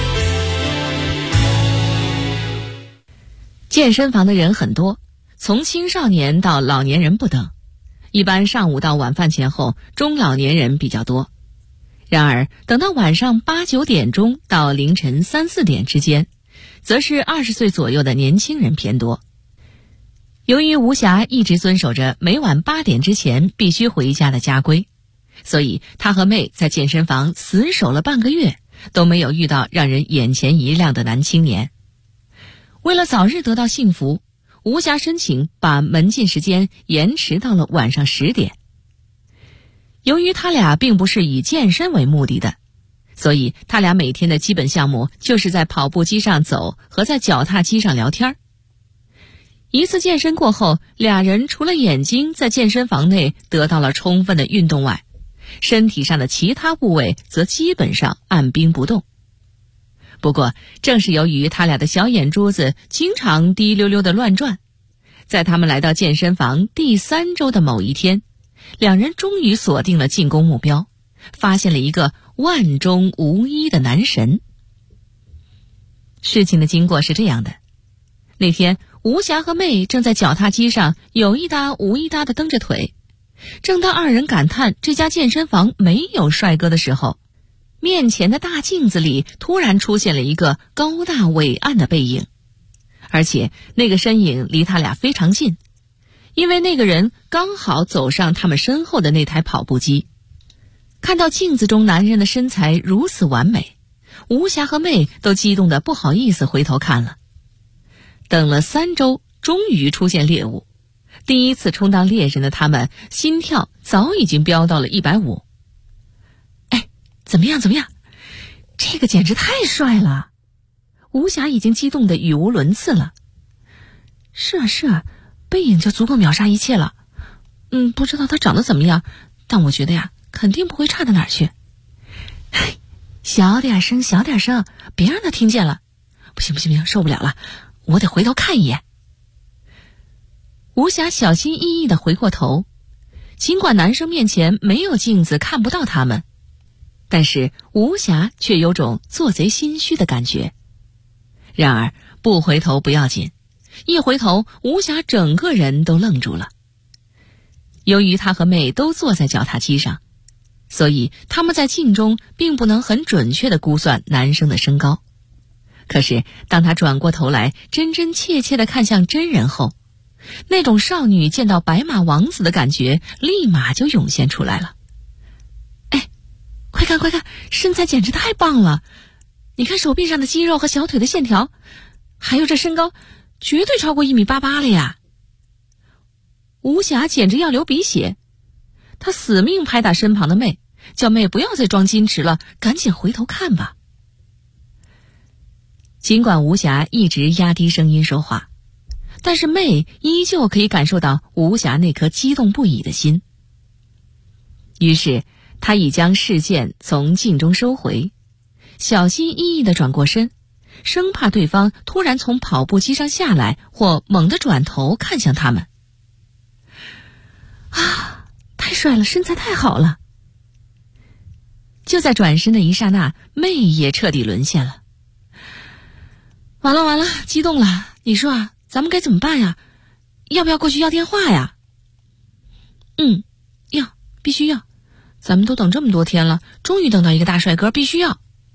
健身房的人很多，从青少年到老年人不等。一般上午到晚饭前后，中老年人比较多。然而等到晚上8、9点钟到凌晨3、4点之间，则是20岁左右的年轻人偏多。由于吴霞一直遵守着每晚8点之前必须回家的家规，所以她和妹在健身房死守了半个月，都没有遇到让人眼前一亮的男青年。为了早日得到幸福，吴霞申请把门禁时间延迟到了晚上10点。由于他俩并不是以健身为目的的，所以他俩每天的基本项目就是在跑步机上走和在脚踏机上聊天。一次健身过后，俩人除了眼睛在健身房内得到了充分的运动外，身体上的其他部位则基本上按兵不动。不过正是由于他俩的小眼珠子经常滴溜溜的乱转，在他们来到健身房第3周的某一天，两人终于锁定了进攻目标，发现了一个万中无一的男神。事情的经过是这样的，那天吴霞和妹正在脚踏机上有一搭无一搭地蹬着腿，正当二人感叹这家健身房没有帅哥的时候，面前的大镜子里突然出现了一个高大伟岸的背影，而且那个身影离他俩非常近，因为那个人刚好走上他们身后的那台跑步机。看到镜子中男人的身材如此完美，吴霞和妹都激动得不好意思回头看了。等了3周，终于出现猎物。第一次充当猎人的他们，心跳早已经飙到了150。哎，怎么样？这个简直太帅了！吴霞已经激动得语无伦次了。是啊，背影就足够秒杀一切了。不知道他长得怎么样，但我觉得呀，肯定不会差到哪儿去。小点声，别让他听见了。不行，受不了了，我得回头看一眼。吴霞小心翼翼地回过头，尽管男生面前没有镜子看不到他们，但是吴霞却有种做贼心虚的感觉。然而不回头不要紧，一回头吴霞整个人都愣住了。由于他和妹都坐在脚踏机上，所以他们在镜中并不能很准确地估算男生的身高。可是当他转过头来真真切切地看向真人后，那种少女见到白马王子的感觉立马就涌现出来了。哎，快看，身材简直太棒了！你看手臂上的肌肉和小腿的线条，还有这身高，绝对超过1.88米了呀！吴霞简直要流鼻血，她死命拍打身旁的妹，叫妹不要再装矜持了，赶紧回头看吧。尽管吴霞一直压低声音说话，但是妹依旧可以感受到吴霞那颗激动不已的心。于是她已将视线从镜中收回，小心翼翼地转过身，生怕对方突然从跑步机上下来或猛地转头看向他们。太帅了，身材太好了！就在转身的一刹那，妹也彻底沦陷了。完了，激动了！你说啊，咱们该怎么办呀？要不要过去要电话呀？必须要！咱们都等这么多天了，终于等到一个大帅哥，必须要！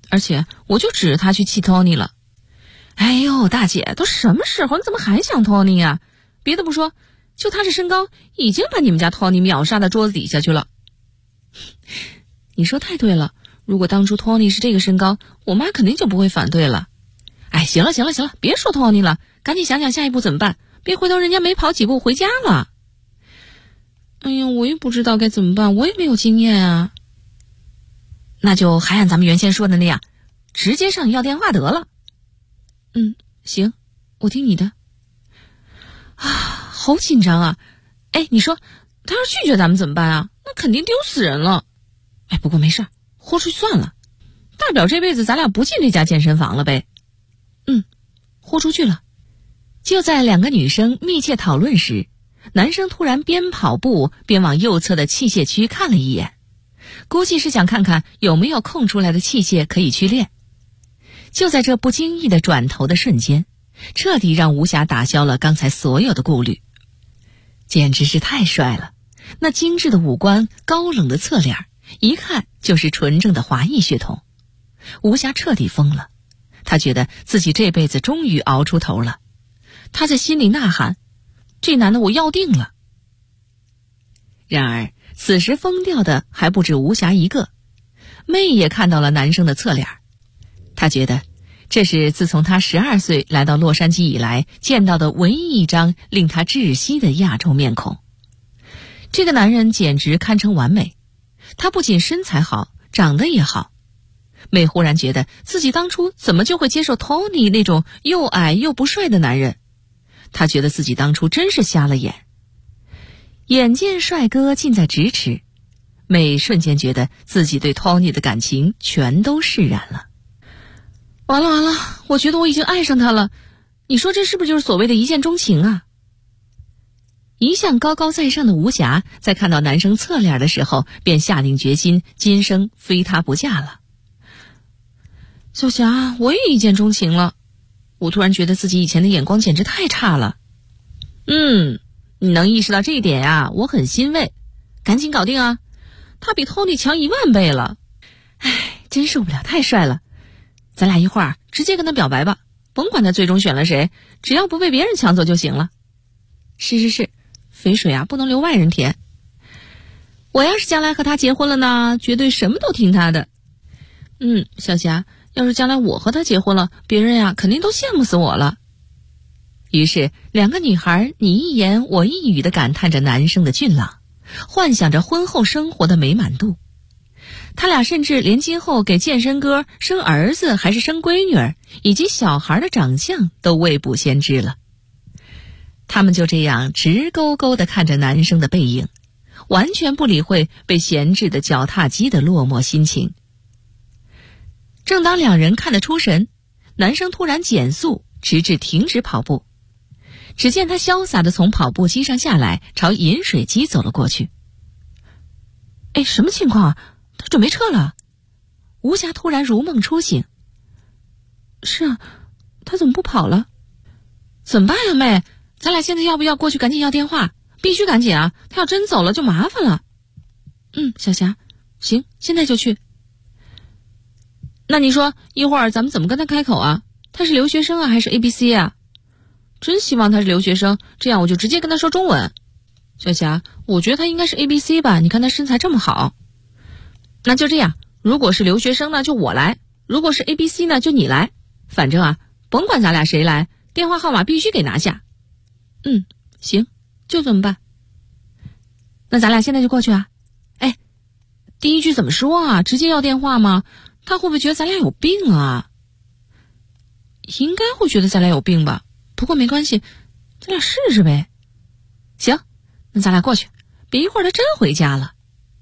而且我就指着他去气 Tony 了。哎呦，大姐，都什么时候，你怎么还想 Tony 啊？别的不说，就他这身高，已经把你们家 Tony 秒杀到桌子底下去了。你说太对了，如果当初 Tony 是这个身高，我妈肯定就不会反对了。哎，行了，别说 Tony 了，赶紧想想下一步怎么办，别回头人家没跑几步回家了。哎呀，我也不知道该怎么办，我也没有经验啊。那就还按咱们原先说的那样，直接上你要电话得了。行，我听你的。啊，好紧张啊！哎，你说他要拒绝咱们怎么办啊？那肯定丢死人了。哎，不过没事，豁出去算了，大不了这辈子咱俩不进这家健身房了呗。豁出去了。就在两个女生密切讨论时，男生突然边跑步边往右侧的器械区看了一眼，估计是想看看有没有空出来的器械可以去练。就在这不经意的转头的瞬间，彻底让吴霞打消了刚才所有的顾虑。简直是太帅了，那精致的五官，高冷的侧脸，一看就是纯正的华裔血统。吴霞彻底疯了，她觉得自己这辈子终于熬出头了。她在心里呐喊，这男的我要定了。然而此时疯掉的还不止吴霞一个，妹也看到了男生的侧脸。她觉得这是自从她12岁来到洛杉矶以来见到的唯一一张令她窒息的亚洲面孔。这个男人简直堪称完美，他不仅身材好，长得也好。妹忽然觉得自己当初怎么就会接受 Tony 那种又矮又不帅的男人，她觉得自己当初真是瞎了眼。眼见帅哥近在咫尺，妹瞬间觉得自己对 Tony 的感情全都释然了。完了，我觉得我已经爱上他了，你说这是不是就是所谓的一见钟情啊？一向高高在上的吴霞在看到男生侧脸的时候，便下定决心今生非他不嫁了。小霞，我也一见钟情了，我突然觉得自己以前的眼光简直太差了。你能意识到这一点呀，我很欣慰，赶紧搞定啊，他比 Tony 强10000倍了。哎，真受不了，太帅了，咱俩一会儿直接跟他表白吧，甭管他最终选了谁，只要不被别人抢走就行了。是，肥水啊不能留外人田。我要是将来和他结婚了呢，绝对什么都听他的。小霞，要是将来我和他结婚了，别人呀肯定都羡慕死我了。于是两个女孩你一言我一语地感叹着男生的俊朗，幻想着婚后生活的美满度。他俩甚至连今后给健身哥生儿子还是生闺女儿，以及小孩的长相都未卜先知了。他们就这样直勾勾地看着男生的背影，完全不理会被闲置的脚踏机的落寞心情。正当两人看得出神，男生突然减速，直至停止跑步。只见他潇洒地从跑步机上下来，朝饮水机走了过去。哎，什么情况啊？他准备撤了。吴霞突然如梦初醒。是啊，他怎么不跑了？怎么办呀，妹？咱俩现在要不要过去赶紧要电话？必须赶紧啊，他要真走了就麻烦了。小霞，行，现在就去。那你说一会儿咱们怎么跟他开口啊？他是留学生啊还是 ABC 啊？真希望他是留学生，这样我就直接跟他说中文。小霞，我觉得他应该是 ABC 吧，你看他身材这么好。那就这样，如果是留学生呢就我来，如果是 ABC 呢就你来，反正啊甭管咱俩谁来，电话号码必须给拿下。行，就这么办。那咱俩现在就过去啊。哎，第一句怎么说啊？直接要电话吗？他会不会觉得咱俩有病啊？应该会觉得咱俩有病吧，不过没关系，咱俩试试呗。行，那咱俩过去，别一会儿他真回家了。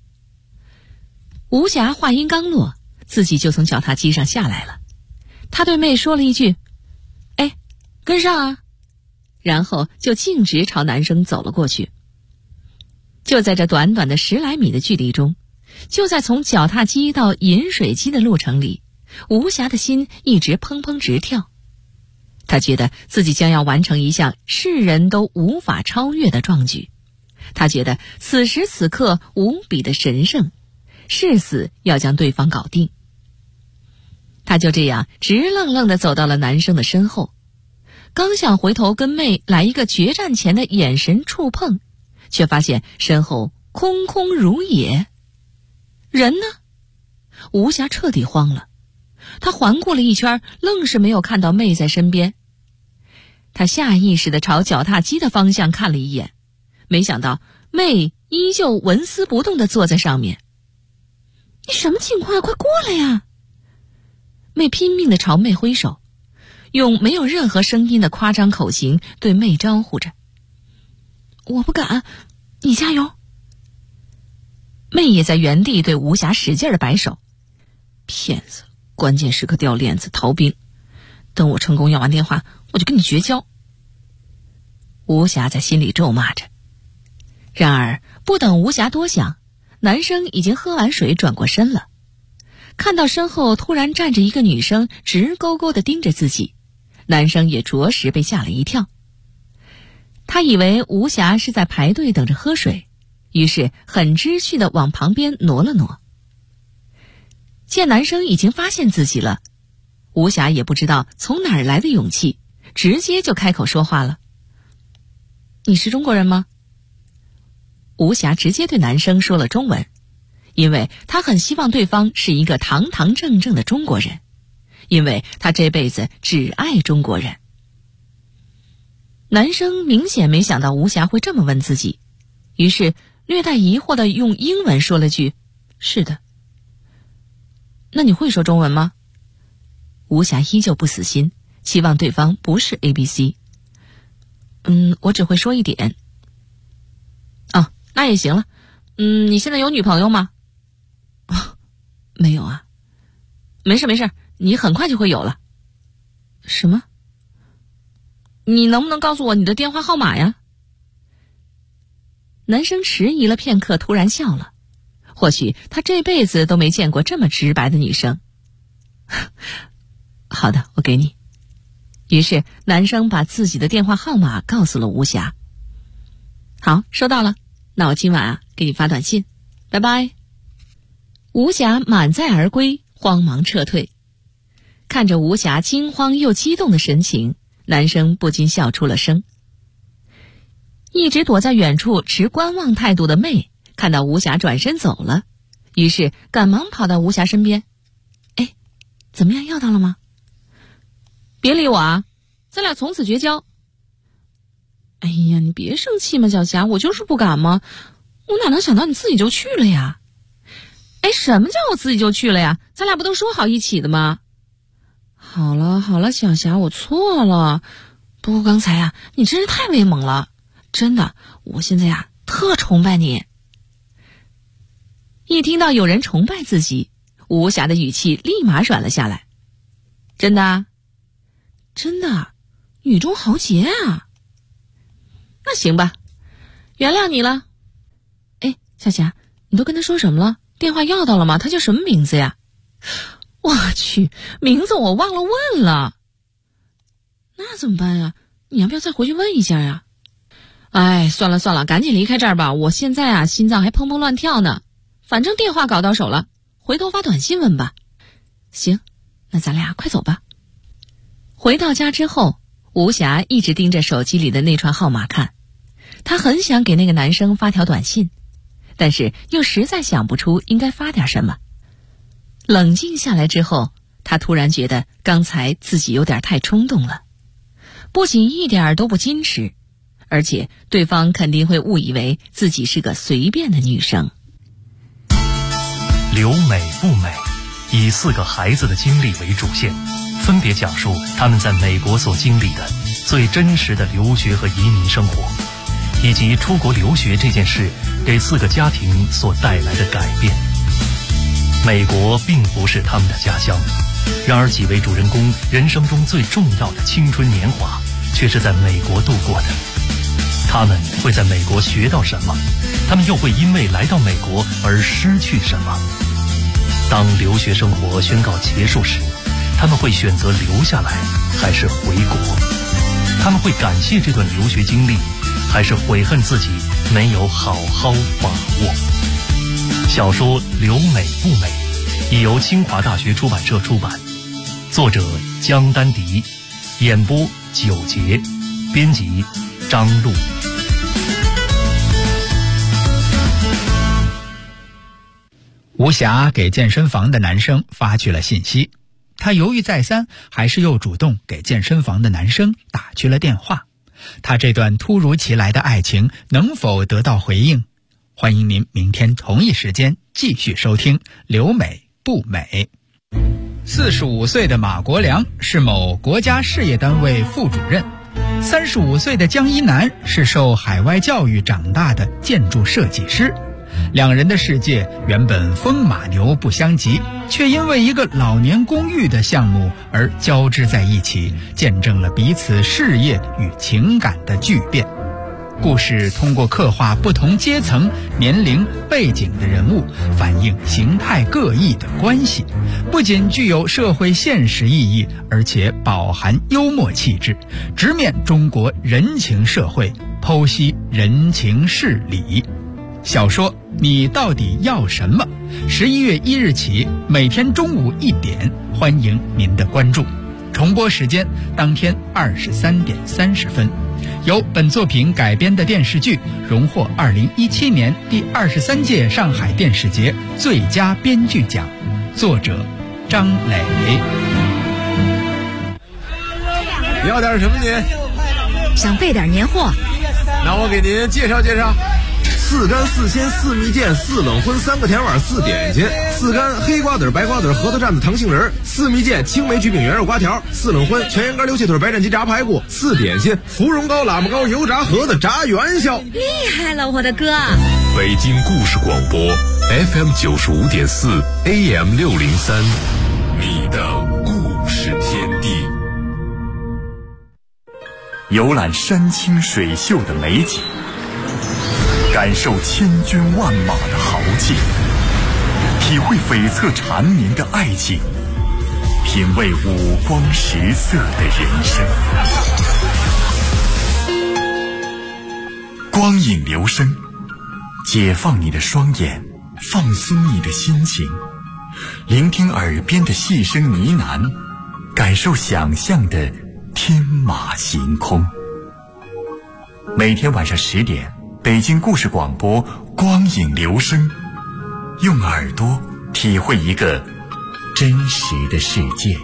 吴霞话音刚落，自己就从脚踏机上下来了。他对妹说了一句：哎，跟上啊，然后就径直朝男生走了过去。就在这短短的10来米的距离中，就在从脚踏机到饮水机的路程里，吴霞的心一直砰砰直跳。她觉得自己将要完成一项世人都无法超越的壮举，她觉得此时此刻无比的神圣，誓死要将对方搞定。 他就这样直愣愣地走到了男生的身后，刚想回头跟妹来一个决战前的眼神触碰，却发现身后空空如也。人呢？吴霞彻底慌了，他环顾了一圈，愣是没有看到妹在身边。他下意识地朝脚踏机的方向看了一眼，没想到妹依旧纹丝不动地坐在上面。你什么情况？快过来呀！妹拼命地朝妹挥手，用没有任何声音的夸张口型对妹招呼着。我不敢，你加油。妹也在原地对吴霞使劲地摆手。骗子，关键时刻掉链子，逃兵。等我成功要完电话，我就跟你绝交。吴霞在心里咒骂着。然而不等吴霞多想，男生已经喝完水转过身了。看到身后突然站着一个女生直勾勾地盯着自己，男生也着实被吓了一跳。他以为吴霞是在排队等着喝水，于是很知趣地往旁边挪了挪。见男生已经发现自己了，吴霞也不知道从哪儿来的勇气，直接就开口说话了。你是中国人吗？吴霞直接对男生说了中文，因为他很希望对方是一个堂堂正正的中国人，因为他这辈子只爱中国人。男生明显没想到吴霞会这么问自己，于是略带疑惑地用英文说了句是的。那你会说中文吗？吴霞依旧不死心，期望对方不是 ABC。我只会说一点。哦，那也行了。你现在有女朋友吗？没有啊。没事没事，你很快就会有了。什么？你能不能告诉我你的电话号码呀？男生迟疑了片刻，突然笑了。或许他这辈子都没见过这么直白的女生。好的，我给你。于是男生把自己的电话号码告诉了吴霞。好，收到了，那我今晚给你发短信，拜拜。吴霞满载而归，慌忙撤退。看着吴霞惊慌又激动的神情，男生不禁笑出了声。一直躲在远处持观望态度的妹看到吴霞转身走了，于是赶忙跑到吴霞身边。哎，怎么样，要到了吗？别理我啊，咱俩从此绝交。哎呀，你别生气嘛，小霞，我就是不敢嘛，我哪能想到你自己就去了呀？哎，什么叫我自己就去了呀？咱俩不都说好一起的吗？好了好了，小霞，我错了。不过刚才啊，你真是太威猛了，真的，我现在呀特崇拜你。一听到有人崇拜自己，吴霞的语气立马软了下来。真的啊？真的，女中豪杰啊。那行吧，原谅你了。哎，小霞，你都跟他说什么了？电话要到了吗？他叫什么名字呀？我去，名字我忘了问了。那怎么办呀？你要不要再回去问一下呀？哎，算了算了，赶紧离开这儿吧，我现在啊心脏还砰砰乱跳呢。反正电话搞到手了，回头发短信问吧。行，那咱俩快走吧。回到家之后，吴霞一直盯着手机里的那串号码看，她很想给那个男生发条短信，但是又实在想不出应该发点什么。冷静下来之后，她突然觉得刚才自己有点太冲动了，不仅一点都不矜持，而且对方肯定会误以为自己是个随便的女生。 留美不美，以4个孩子的经历为主线，分别讲述他们在美国所经历的最真实的留学和移民生活，以及出国留学这件事给4个家庭所带来的改变。美国并不是他们的家乡，然而几位主人公人生中最重要的青春年华却是在美国度过的。他们会在美国学到什么？他们又会因为来到美国而失去什么？当留学生活宣告结束时，他们会选择留下来还是回国？他们会感谢这段留学经历，还是悔恨自己没有好好把握？小说《留美不美》已由清华大学出版社出版， 作者江丹迪，演播九杰，编辑张璐。 吴霞给健身房的男生发去了信息，他犹豫再三，还是又主动给健身房的男生打去了电话。他这段突如其来的爱情能否得到回应？欢迎您明天同一时间继续收听《留美不美》。45岁的马国良是某国家事业单位副主任，35岁的江一楠是受海外教育长大的建筑设计师。两人的世界原本风马牛不相及，却因为一个老年公寓的项目而交织在一起，见证了彼此事业与情感的巨变。故事通过刻画不同阶层、年龄、背景的人物，反映形态各异的关系，不仅具有社会现实意义，而且饱含幽默气质，直面中国人情社会，剖析人情事理。小说你到底要什么？11月1日起，每天中午1点，欢迎您的关注。重播时间当天23点30分。由本作品改编的电视剧荣获2017年第23届上海电视节最佳编剧奖，作者张磊。 要点什么您？ 想备点年货。 那我给您介绍介绍。4干4鲜4蜜饯4冷荤3个甜碗4点心，4干黑瓜子白瓜子核桃蘸子糖杏仁，4蜜饯青梅焗饼圆肉瓜条，4冷荤全羊肝溜气腿白斩鸡炸排骨，4点心芙蓉糕喇嘛糕油炸盒子炸元宵。 厉害了，我的哥！ 北京故事广播 FM 95.4 AM 603，你的故事天地。 游览山清水秀的美景，感受千军万马的豪气，体会悱恻缠绵的爱情，品味五光十色的人生。光影留声，解放你的双眼，放松你的心情，聆听耳边的细声呢喃，感受想象的天马行空。每天晚上10点，北京故事广播光影留声，用耳朵体会一个真实的世界。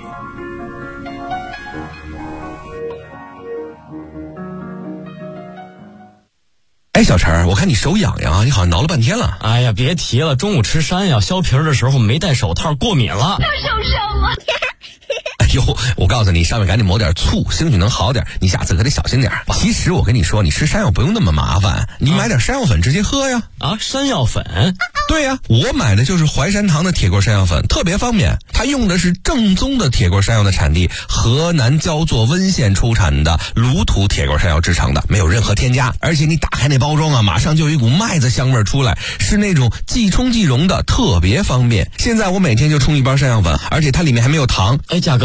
哎，小陈，我看你手痒痒啊，你好像挠了半天了。 哎呀，别提了，中午吃山药削皮的时候没戴手套，过敏了。 又受伤了。 哎呦，我告诉你，上面赶紧抹点醋，兴许能好点。你下次可得小心点。其实我跟你说，你吃山药不用那么麻烦，你买点山药粉直接喝呀。 啊，山药粉？ 对呀，我买的就是淮山堂的铁棍山药粉，特别方便。它用的是正宗的铁棍山药的产地河南焦作温县出产的卤土铁棍山药制成的，没有任何添加。而且你打开那包装啊，马上就有一股麦子香味出来，是那种即冲即溶的，特别方便。现在我每天就冲一包山药粉，而且它里面还没有糖。 哎，价格